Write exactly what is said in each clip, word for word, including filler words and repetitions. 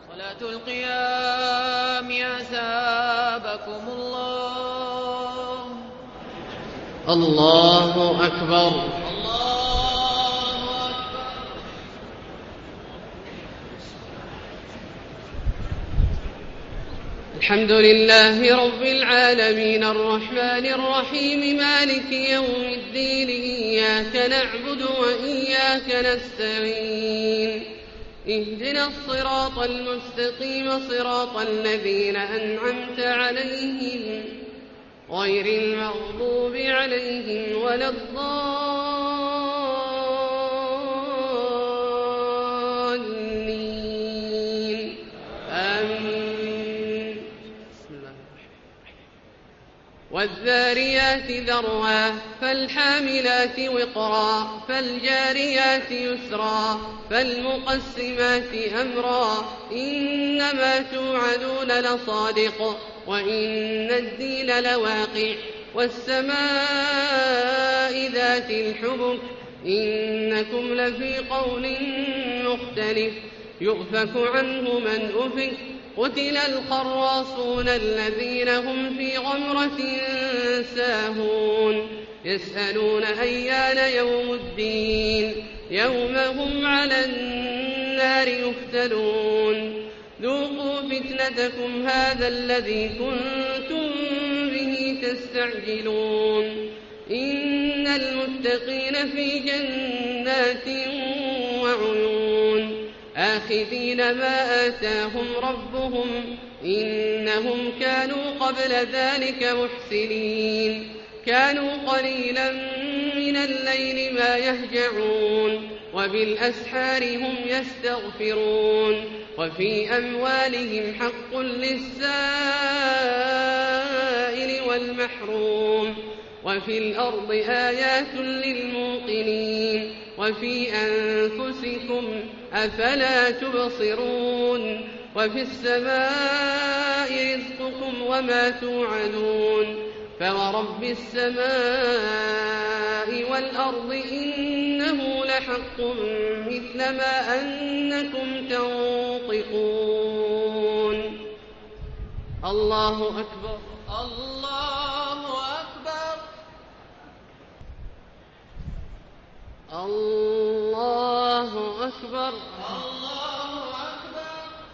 صلاة القيام أثابكم الله. الله أكبر. الله أكبر. الحمد لله رب العالمين الرحمن الرحيم مالك يوم الدين إياك نعبد وإياك نستعين اهدنا الصراط المستقيم صراط الذين أنعمت عليهم غير المغضوب عليهم ولا الضالين آمين. بسم الله والذاريات ذروا فالحاملات وقرا فالجاريات يسرا فالمقسمات أمرا إنما توعدون لصادق وإن الدين لواقع والسماء ذات الحبك إنكم لفي قول مختلف يؤفك عنه من أفك قتل الخراصون الذين هم في غمرة ساهون يسألون أيان يوم الدين يوم هم على النار يفتنون ذوقوا فتنتكم هذا الذي كنتم به تستعجلون إن المتقين في جنات وعيون آخذين ما آتاهم ربهم إنهم كانوا قبل ذلك محسنين كانوا قليلا من الليل ما يهجعون وبالأسحار هم يستغفرون وفي أموالهم حق للسائل والمحروم وفي الأرض آيات للموقنين وفي أنفسكم أفلا تبصرون وفي السماء رزقكم وما توعدون فورب السماء والأرض إنه لحق مثل ما أنكم تنطقون. الله أكبر. الله أكبر. الله أكبر. الله أكبر.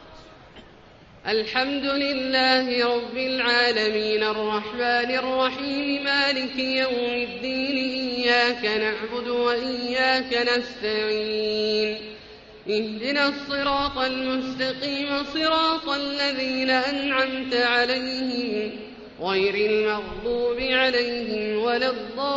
الحمد لله رب العالمين الرحمن الرحيم مالك يوم الدين إياك نعبد وإياك نستعين اهدنا الصراط المستقيم صراط الذين أنعمت عليهم غير المغضوب عليهم ولا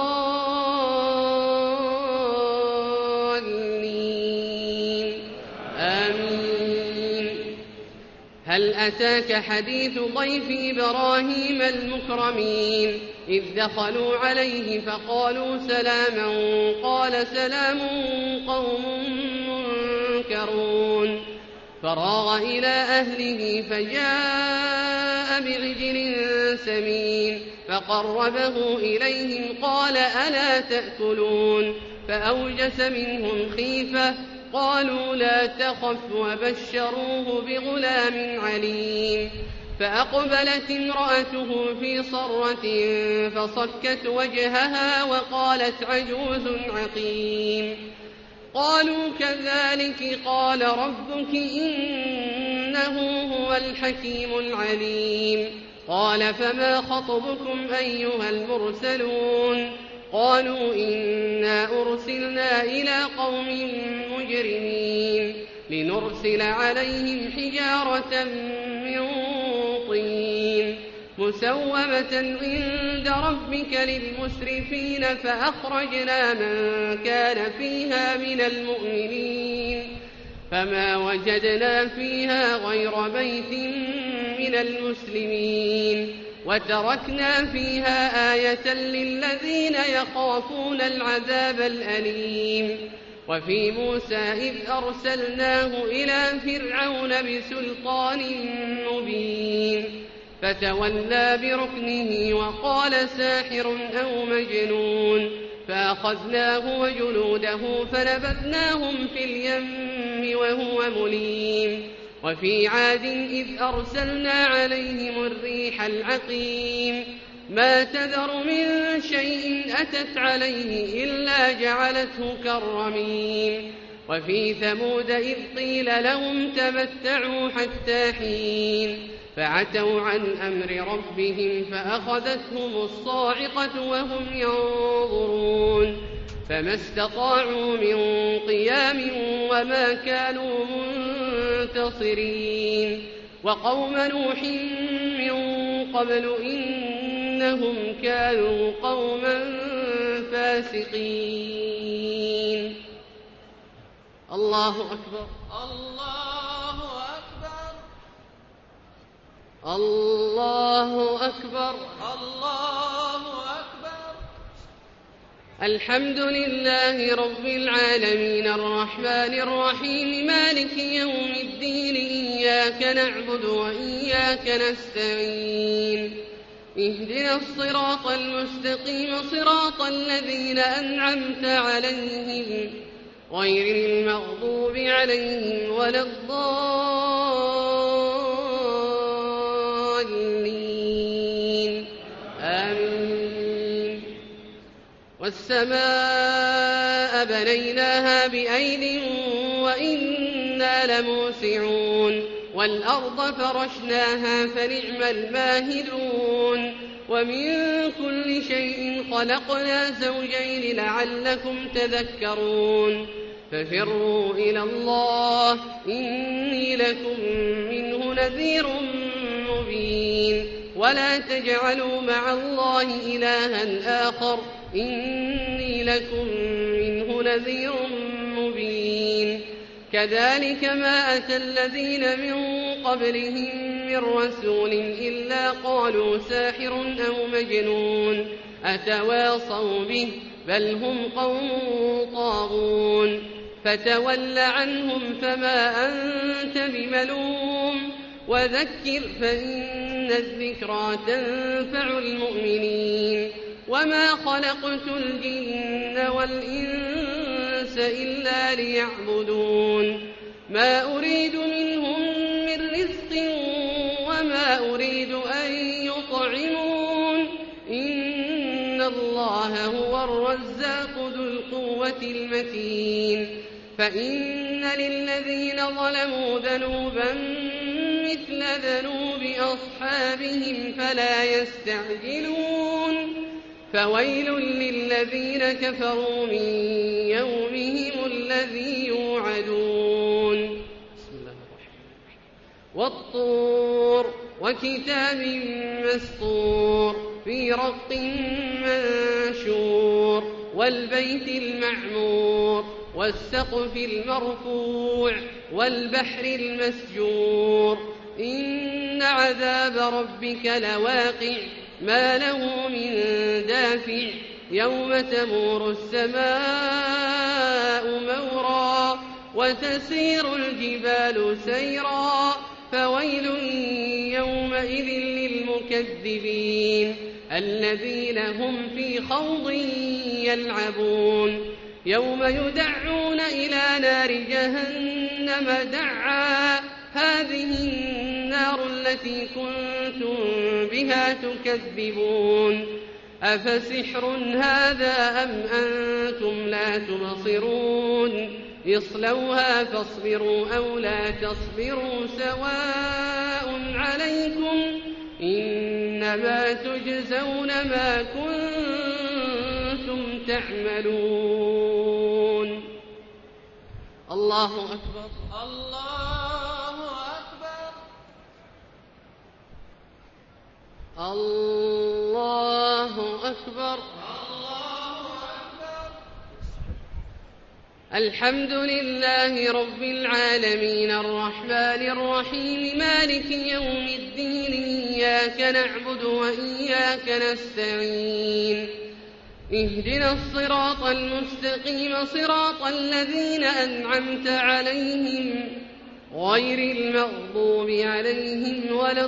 الضالين آمين. هل أتاك حديث ضيف إبراهيم المكرمين إذ دخلوا عليه فقالوا سلاما قال سلام قوم منكرون فراغ إلى أهله فجاء بعجل سمين فقربه إليهم قال ألا تأكلون فأوجس منهم خيفة قالوا لا تخف وبشروه بغلام عليم فأقبلت امرأته في صرة فصكت وجهها وقالت عجوز عقيم قالوا كذلك قال ربك إنه هو الحكيم العليم قال فما خطبكم أيها المرسلون قالوا إنا أرسلنا إلى قوم مجرمين لنرسل عليهم حجارة من طين مسومة عند ربك للمسرفين فأخرجنا من كان فيها من المؤمنين فما وجدنا فيها غير بيت من المسلمين وتركنا فيها آية للذين يخافون العذاب الأليم وفي موسى إذ أرسلناه إلى فرعون بسلطان مبين فتولى بركنه وقال ساحر أو مجنون فأخذناه وجنوده فنبذناهم في اليم وهو مليم وفي عاد إذ أرسلنا عليهم الريح العقيم ما تذر من شيء أتت عليه إلا جعلته كالرميم وفي ثمود إذ قيل لهم تمتعوا حتى حين فعتوا عن أمر ربهم فأخذتهم الصاعقة وهم ينظرون فما استطاعوا من قيام وما كانوا منتصرين وقوم نوح من قبل إنهم كانوا قوما فاسقين. الله أكبر الله أكبر الله أكبر الله أكبر. الحمد لله رب العالمين الرحمن الرحيم مالك يوم الدين إياك نعبد وإياك نستعين اهدنا الصراط المستقيم صراط الذين أنعمت عليهم غير المغضوب عليهم ولا الضالين آمين. والسماء بنيناها بأيد وإنا لموسعون والأرض فرشناها فنعم الماهدون ومن كل شيء خلقنا زوجين لعلكم تذكرون ففروا إلى الله إني لكم منه نذير مبين ولا تجعلوا مع الله إلها آخر إني لكم منه نذير مبين كذلك ما أتى الذين من قبلهم من رسول إلا قالوا ساحر أو مجنون أتواصوا به بل هم قوم طاغون فتول عنهم فما أنت بملوم وذكر فإن الذكرى تنفع المؤمنين وما خلقت الجن والإنس إلا ليعبدون ما أريد منهم من رزق وما أريد أن يطعمون إن الله هو الرزاق ذو القوة المتين فإن للذين ظلموا ذنوبا مثل ذنوب أصحابهم فلا يستعجلون فويل للذين كفروا من يومهم الذي يوعدون. بسم الله الرحمن الرحيم. والطور وكتاب مسطور في رق منشور والبيت المعمور والسقف المرفوع والبحر المسجور إن عذاب ربك لواقع ما له من دافع يوم تمور السماء مورا وتسير الجبال سيرا فويل يومئذ للمكذبين الذين هم في خوض يلعبون يوم يدعون إلى نار جهنم دعا هذه النار التي كنتم بها تكذبون أفسحر هذا أم أنتم لا تبصرون اصلوها فاصبروا أو لا تصبروا سواء عليكم إنما تجزون ما كنتم تعملون. الله أكبر الله أكبر الله أكبر الله أكبر. الحمد لله رب العالمين الرحمن الرحيم مالك يوم الدين إياك نعبد وإياك نستعين اهدنا الصراط المستقيم صراط الذين أنعمت عليهم غير المغضوب عليهم ولا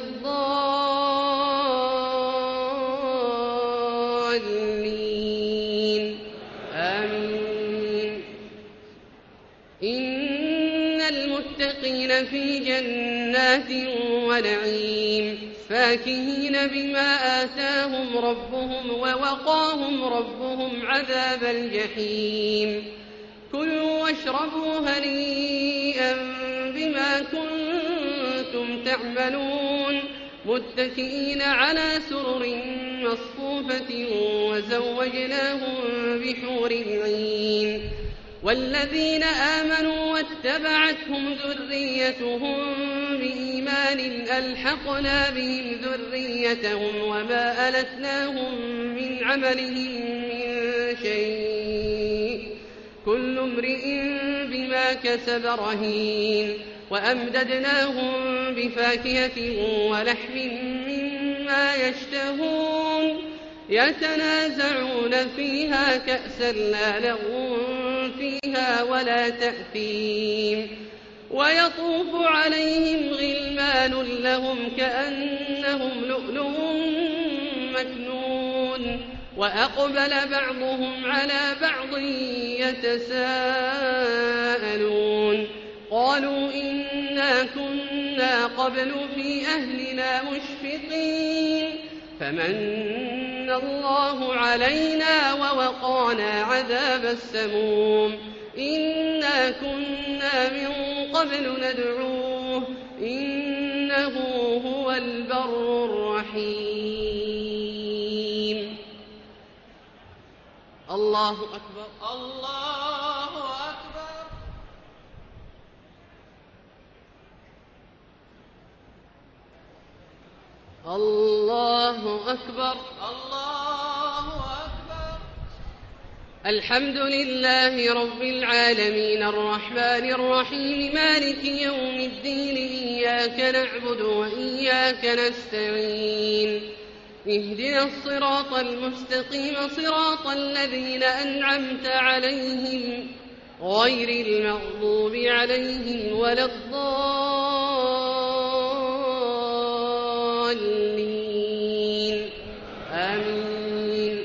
الضالين آمين. إن المتقين المتقين في جنات ونعيم فاكهين بما آتاهم ربهم ووقاهم ربهم عذاب الجحيم كلوا واشربوا هنيئا بما كنتم تعملون متكئين على سرر مصفوفة وزوجناهم بحور عين والذين آمنوا واتبعتهم ذريتهم بإيمان ألحقنا بهم ذريتهم وما ألتناهم من عملهم من شيء كل امرئ بما كسب رهين وأمددناهم بفاكهة ولحم مما يشتهون يتنازعون فيها كأسا لا لغو فيها ولا تأثيم ويطوف عليهم غلمان لهم كأنهم لؤلؤ مكنون وأقبل بعضهم على بعض يتساءلون قالوا إنا كنا قبل في أهلنا مشفقين فمن الله علينا ووقانا عذاب السموم إنا كنا من قبل ندعوه إنه هو البر الرحيم الله أكبر الله أكبر الله أكبر الله أكبر الحمد لله رب العالمين الرحمن الرحيم مالك يوم الدين إياك نعبد وإياك نستعين اهدنا الصراط المستقيم صراط الذين أنعمت عليهم غير المغضوب عليهم ولا الضالين آمين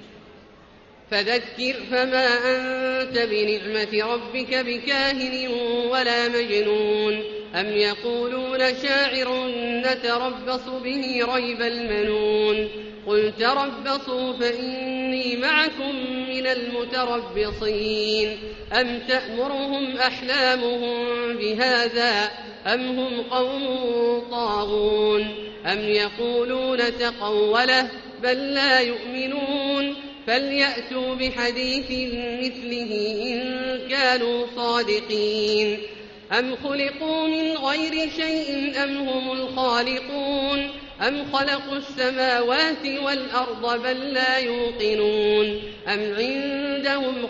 فذكر فما أنت بنعمة ربك بكاهن ولا مجنون أم يقولون شاعر نتربص به ريب المنون قل تربصوا فإني معكم من المتربصين أم تأمرهم أحلامهم بهذا أم هم قوم طاغون أم يقولون تقوله بل لا يؤمنون فليأتوا بحديث مثله إن كانوا صادقين أم خلقوا من غير شيء أم هم الخالقون أم خلقوا السماوات والأرض بل لا يوقنون أم عندهم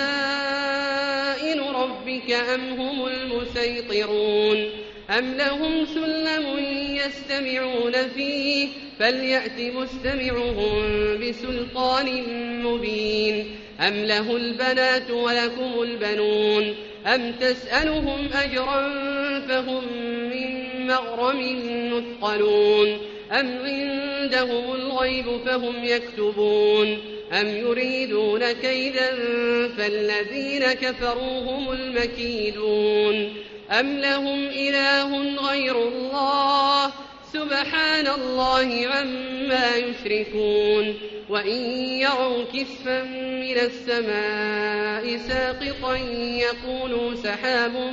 خزائن ربك أم هم المسيطرون أم لهم سلم يستمعون فيه فليأت مستمعهم بسلطان مبين أم له البنات ولكم البنون أم تسألهم أجرا فهم من مغرم مثقلون أم عندهم الغيب فهم يكتبون أم يريدون كيدا فالذين كفروا هم المكيدون أم لهم إله غير الله سبحان الله عما يشركون وإن يروا كسفا من السماء ساقطا يقولوا سحاب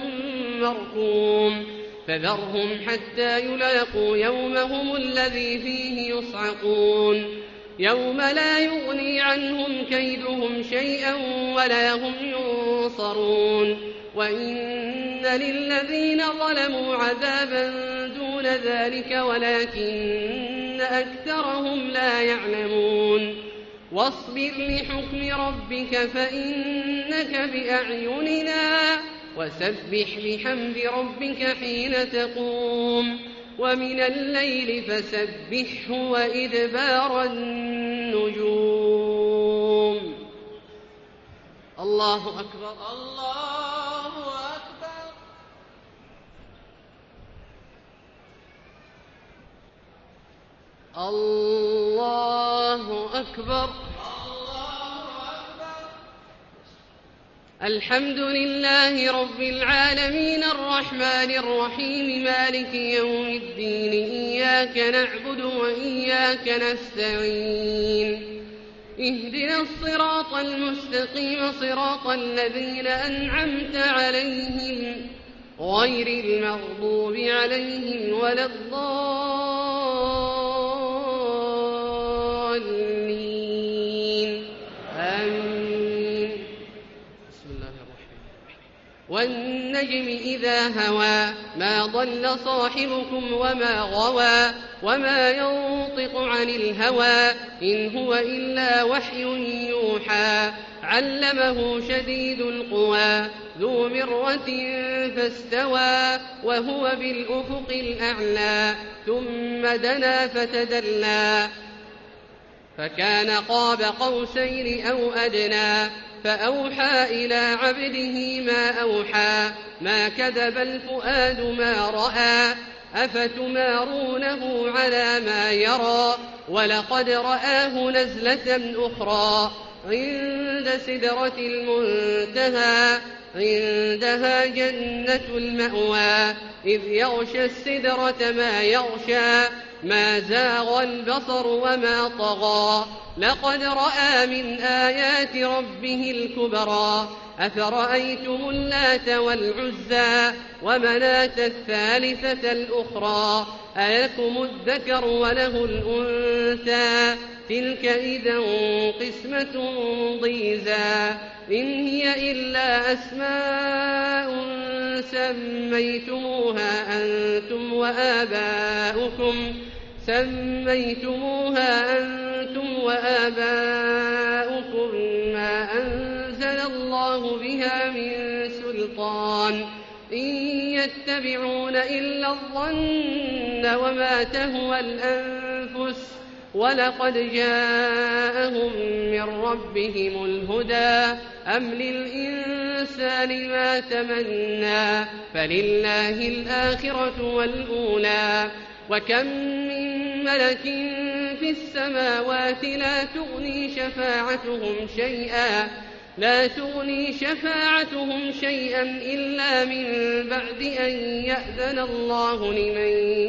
مركوم فذرهم حتى يلاقوا يومهم الذي فيه يصعقون يوم لا يغني عنهم كيدهم شيئا ولا هم ينصرون وإن للذين ظلموا عذابا دون ذلك ولكن أكثرهم لا يعلمون واصبر لحكم ربك فإنك بأعيننا وسبح بحمد ربك حين تقوم ومن الليل فسبحه وإدبار النجوم الله أكبر الله أكبر الله أكبر الله أكبر الحمد لله رب العالمين الرحمن الرحيم مالك يوم الدين إياك نعبد وإياك نستعين اهدنا الصراط المستقيم صراط الذين أنعمت عليهم غير المغضوب عليهم ولا الضالين آمين. بسم الله الرحمن الرحيم. والنجم إذا هوى ما ضل صاحبكم وما غوى وما ينطق عن الهوى إن هو إلا وحي يوحى علمه شديد القوى ذو مرة فاستوى وهو بالأفق الأعلى ثم دنا فتدلى فكان قاب قوسين أو أدنى فأوحى إلى عبده ما أوحى ما كذب الفؤاد ما رأى أفتمارونه على ما يرى ولقد رآه نزلة أخرى عند سدرة المنتهى عندها جنة المأوى إذ يغشى السدرة ما يغشى ما زاغ البصر وما طغى لقد رأى من آيات ربه الكبرى أفرأيتم اللات والعزى ومناة الثالثة الأخرى ألكم الذكر وله الأنثى تلك إذا قسمة ضيزى إن هي إلا أسماء سميتموها أنتم وآباؤكم سميتموها أنتم وآباؤكم ما أنزل الله بها من سلطان إن يتبعون إلا الظن وما تهوى الأنفس ولقد جاءهم من ربهم الهدى أم للإنسان ما تمنى فلله الآخرة والأولى وكم من ملك في السماوات لا تغني شفاعتهم شيئا لا تغني شفاعتهم شيئا إلا من بعد أن يأذن الله لمن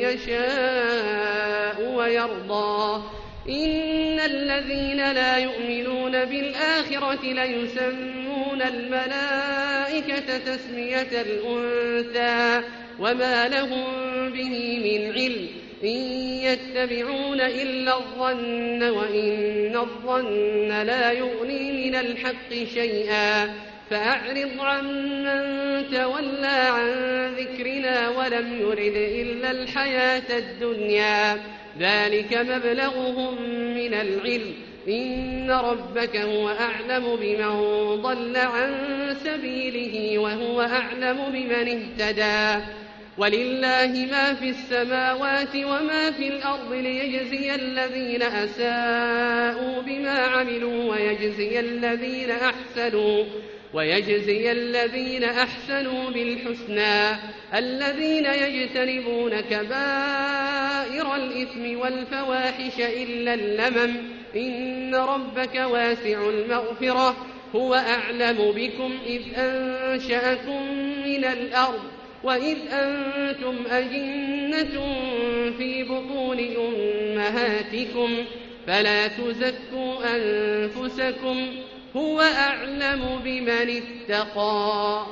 يشاء ويرضى إن الذين لا يؤمنون بالآخرة ليسمون الملائكة تسمية الأنثى وما لهم به من علم إن يتبعون إلا الظن وإن الظن لا يغني من الحق شيئا فأعرض عمن تولى عن ذكرنا ولم يرد إلا الحياة الدنيا ذلك مبلغهم من العلم إن ربك هو أعلم بمن ضل عن سبيله وهو أعلم بمن اهتدى ولله ما في السماوات وما في الأرض ليجزي الذين أساءوا بما عملوا ويجزي الذين أحسنوا ويجزي الذين أحسنوا بالحسنى الذين يجتنبون كبائر الإثم والفواحش إلا اللمم إن ربك واسع المغفرة هو أعلم بكم إذ أنشأكم من الأرض وإذ أنتم أجنة في بطون أمهاتكم فلا تزكوا أنفسكم هو أعلم بمن اتقى.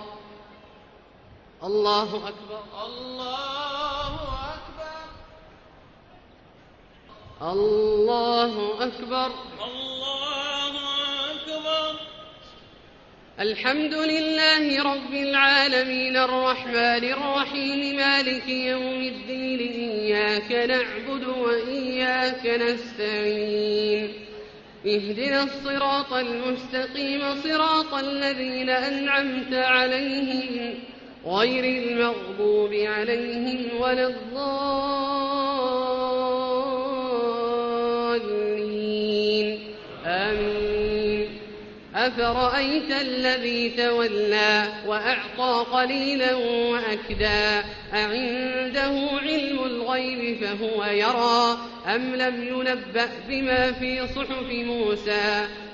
الله أكبر الله أكبر الله أكبر الله أكبر. الحمد لله رب العالمين الرحمن الرحيم مالك يوم الدين إياك نعبد وإياك نستعين اهدنا الصراط المستقيم صراط الذين أنعمت عليهم غير المغضوب عليهم ولا الضالين آمين. أفرأيت الذي تولى وأعطى قليلا وأكدى أعنده علم الغيب فهو يرى أم لم ينبأ بما في صحف موسى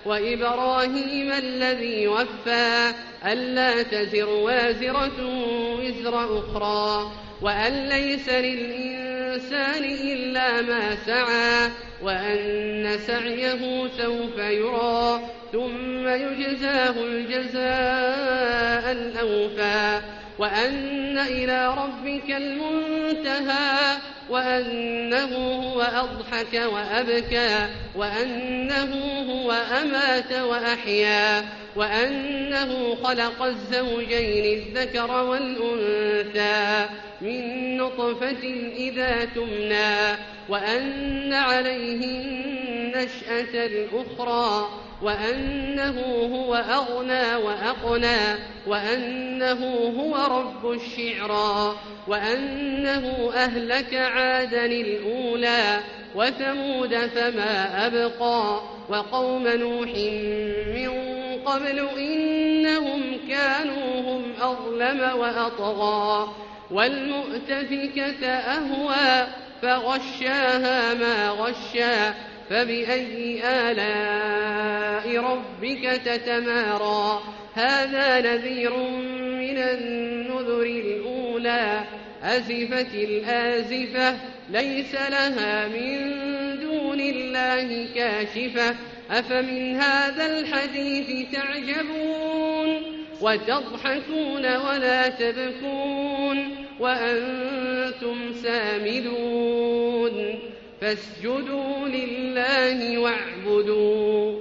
وإبراهيم الذي وفى ألا تزر وازرة وزر أخرى وأن ليس للإنسان إلا ما سعى وأن سعيه سوف يرى ثم يجزاه الجزاء الأوفى وأن إلى ربك المنتهى وأنه هو أضحك وأبكى وأنه هو أمات وأحيا وأنه خلق الزوجين الذكر والأنثى من نطفة إذا تمنى وأن عليه النشأة الأخرى وأنه هو أغنى وأقنى وأنه هو رب الشعرى وأنه أهلك عادا الأولى وثمود فما أبقى وقوم نوح من قبل إنهم كانوا هم أظلم وأطغى والمؤتفكة أهوى فغشاها ما غشا فبأي آلاء ربك تتمارى هذا نذير من النذر الأولى أزفت الآزفة ليس لها من دون الله كاشفة أفمن هذا الحديث تعجبون وتضحكون ولا تبكون وأنتم سامدون فاسجدوا لله واعبدوا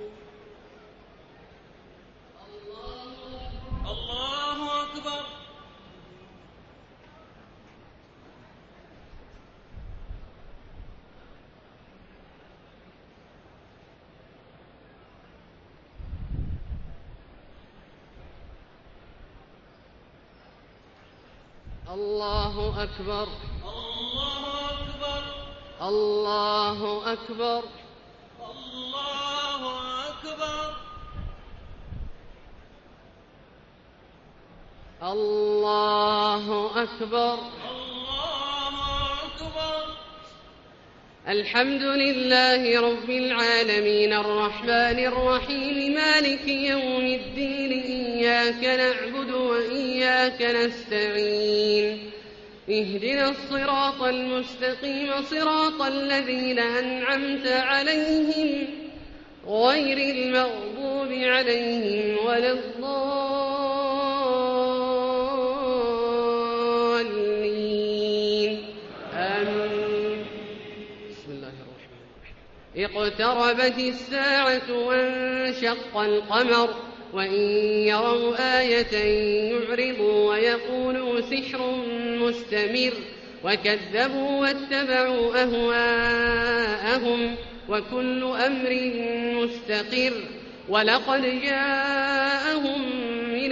الله أكبر الله أكبر الله أكبر الله أكبر الله أكبر الله أكبر الله أكبر الحمد لله رب العالمين الرحمن الرحيم مالك يوم الدين إياك نعبد وإياك نستعين اهدنا الصراط المستقيم صراط الذين أنعمت عليهم غير المغضوب عليهم ولا الضالين آمين بسم الله الرحمن الرحيم اقتربت الساعة وانشق القمر وإن يروا آية يعرضوا ويقولوا سحر مستمر وكذبوا واتبعوا أهواءهم وكل أمر مستقر ولقد جاءهم من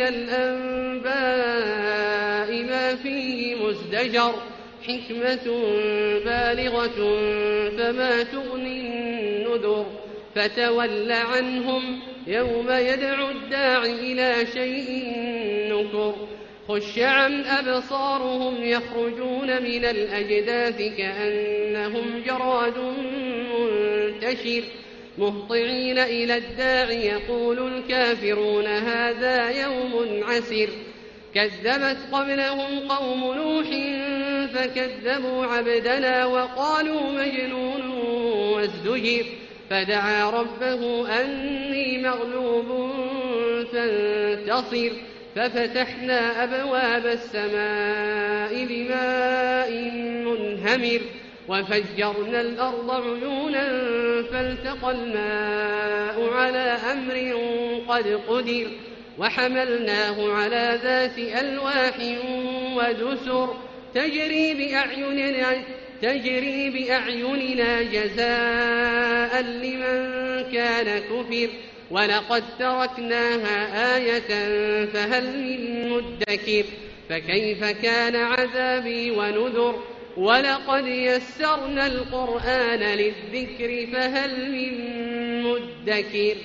الأنباء ما فيه مزدجر حكمة بالغة فما تغني النذر فتول عنهم يوم يدعو الداعي إلى شيء نكر خش عن أبصارهم يخرجون من الأجداث كأنهم جراد منتشر مهطعين إلى الداعي يقول الكافرون هذا يوم عسر كذبت قبلهم قوم نوح فكذبوا عبدنا وقالوا مجنون وازدجر فدعا ربه أني مغلوب فانتصر ففتحنا أبواب السماء بماء منهمر وفجرنا الأرض عيونا فالتقى الماء على أمر قد قدر وحملناه على ذات ألواح ودسر تجري بأعيننا, تجري بأعيننا جزاء لمن كان كفر ولقد تركناها آية فهل من مدكر فكيف كان عذابي ونذر ولقد يسرنا القرآن للذكر فهل من مدكر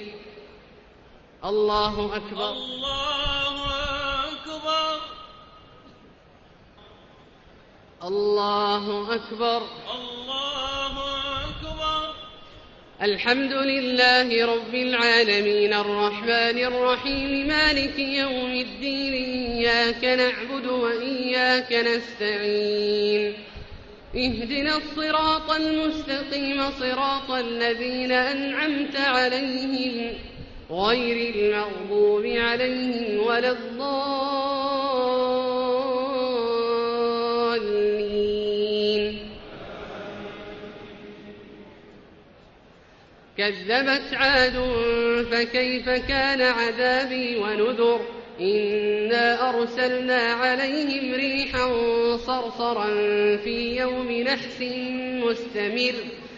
الله أكبر الله أكبر الله أكبر الله أكبر الحمد لله رب العالمين الرحمن الرحيم مالك يوم الدين إياك نعبد وإياك نستعين اهدنا الصراط المستقيم صراط الذين أنعمت عليهم غير المغضوب عليهم ولا الضالين. كذبت عاد فكيف كان عذابي ونذر إنا أرسلنا عليهم ريحا صرصرا في يوم نحس مستمر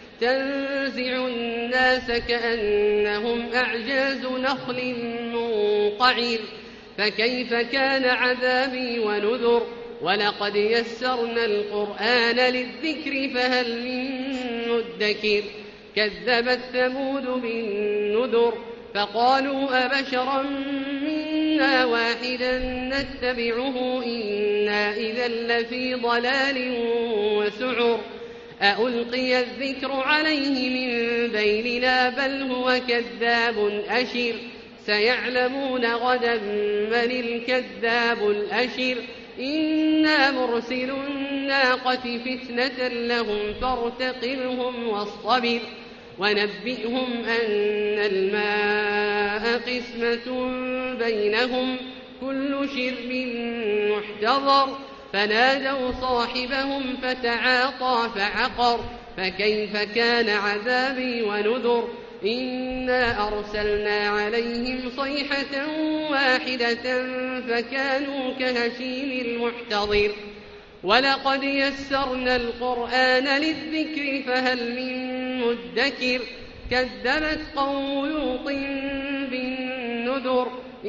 تنزع الناس كأنهم أعجاز نخل منقعر فكيف كان عذابي ونذر ولقد يسرنا القرآن للذكر فهل من مدكر كذبت ثمود بالنذر فقالوا أبشرا منا واحدا نتبعه إنا إذا لفي ضلال وسعر أألقي الذكر عليه من بيننا بل هو كذاب أشر سيعلمون غدا من الكذاب الأشر إنا مرسل الناقة فتنة لهم فارتقبهم واصطبر ونبئهم أن الماء قسمة بينهم كل شرب محتضر فنادوا صاحبهم فتعاطى فعقر فكيف كان عذابي ونذر إنا أرسلنا عليهم صيحة واحدة فكانوا كهشيم المحتضر ولقد يسرنا القرآن للذكر فهل من مدكر كذبت قوم لوط بالنذر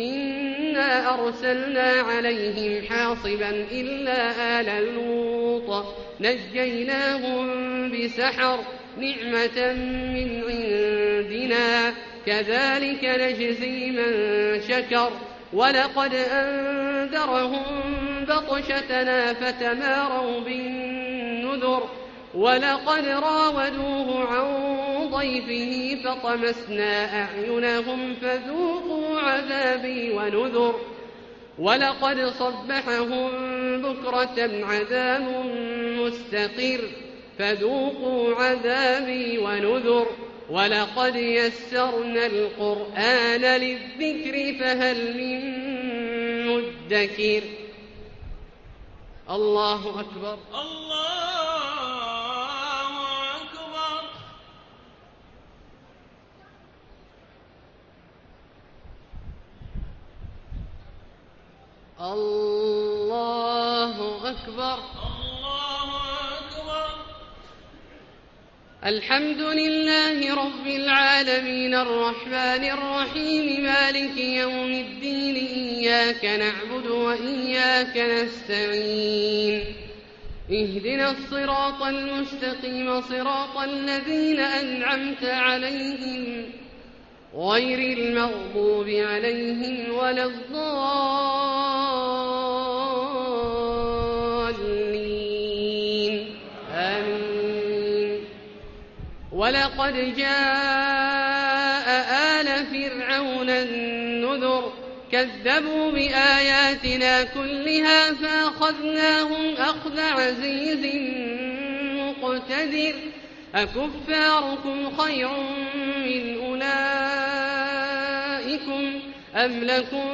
إنا أرسلنا عليهم حاصبا إلا آل لوط نجيناهم بسحر نعمة من عندنا كذلك نجزي من شكر ولقد أنذرهم بطشتنا فتماروا بالنذر ولقد راودوه عن ضيفه فطمسنا أعينهم فذوقوا عذابي ونذر ولقد صبحهم بكرة عذاب مستقر فذوقوا عذابي ونذر ولقد يسرنا القرآن للذكر فهل من مدكر. الله أكبر. الله أكبر. الله أكبر. الحمد لله رب العالمين الرحمن الرحيم مالك يوم الدين إياك نعبد وإياك نستعين اهدنا الصراط المستقيم صراط الذين أنعمت عليهم غير المغضوب عليهم ولا الضالين آمين. ولقد جاء آل فرعون النذر كذبوا بآياتنا كلها فأخذناهم أخذ عزيز مقتدر أكفاركم خير من أولئكم أم لكم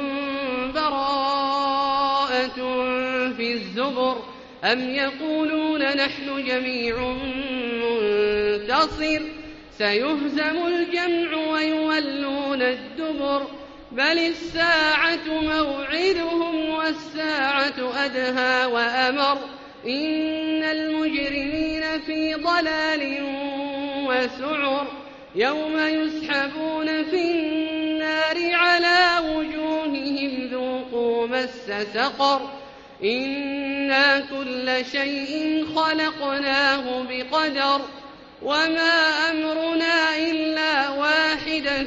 براءة في الزبر أم يقولون نحن جميع منتصر سيهزم الجمع ويولون الدبر بل الساعة موعدهم والساعة أدهى وأمر إن المجرمين في ضلال وسعر يوم يسحبون في النار على وجوههم ذوقوا مس سقر إنا كل شيء خلقناه بقدر وما أمرنا إلا واحدة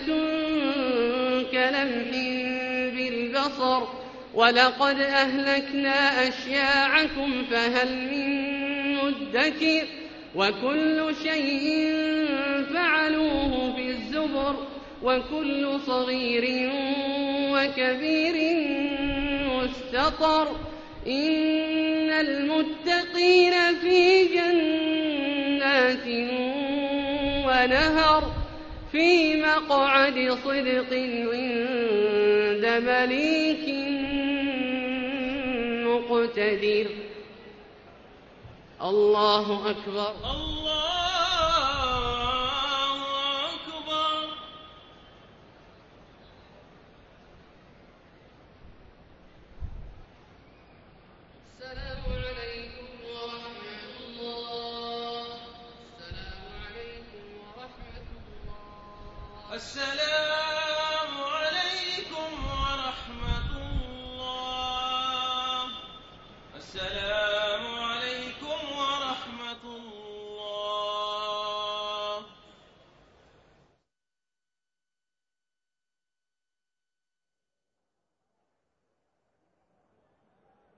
كلمح بالبصر ولقد أهلكنا أشياعكم فهل من مدكر وكل شيء فعلوه في الزبر وكل صغير وكبير مستطر إن المتقين في جنات ونهر في مقعد صدق عند مليك مقتدر. الله أكبر. الله أكبر. السلام عليكم ورحمة الله. السلام عليكم ورحمة الله. السلام عليكم ورحمة الله. السلام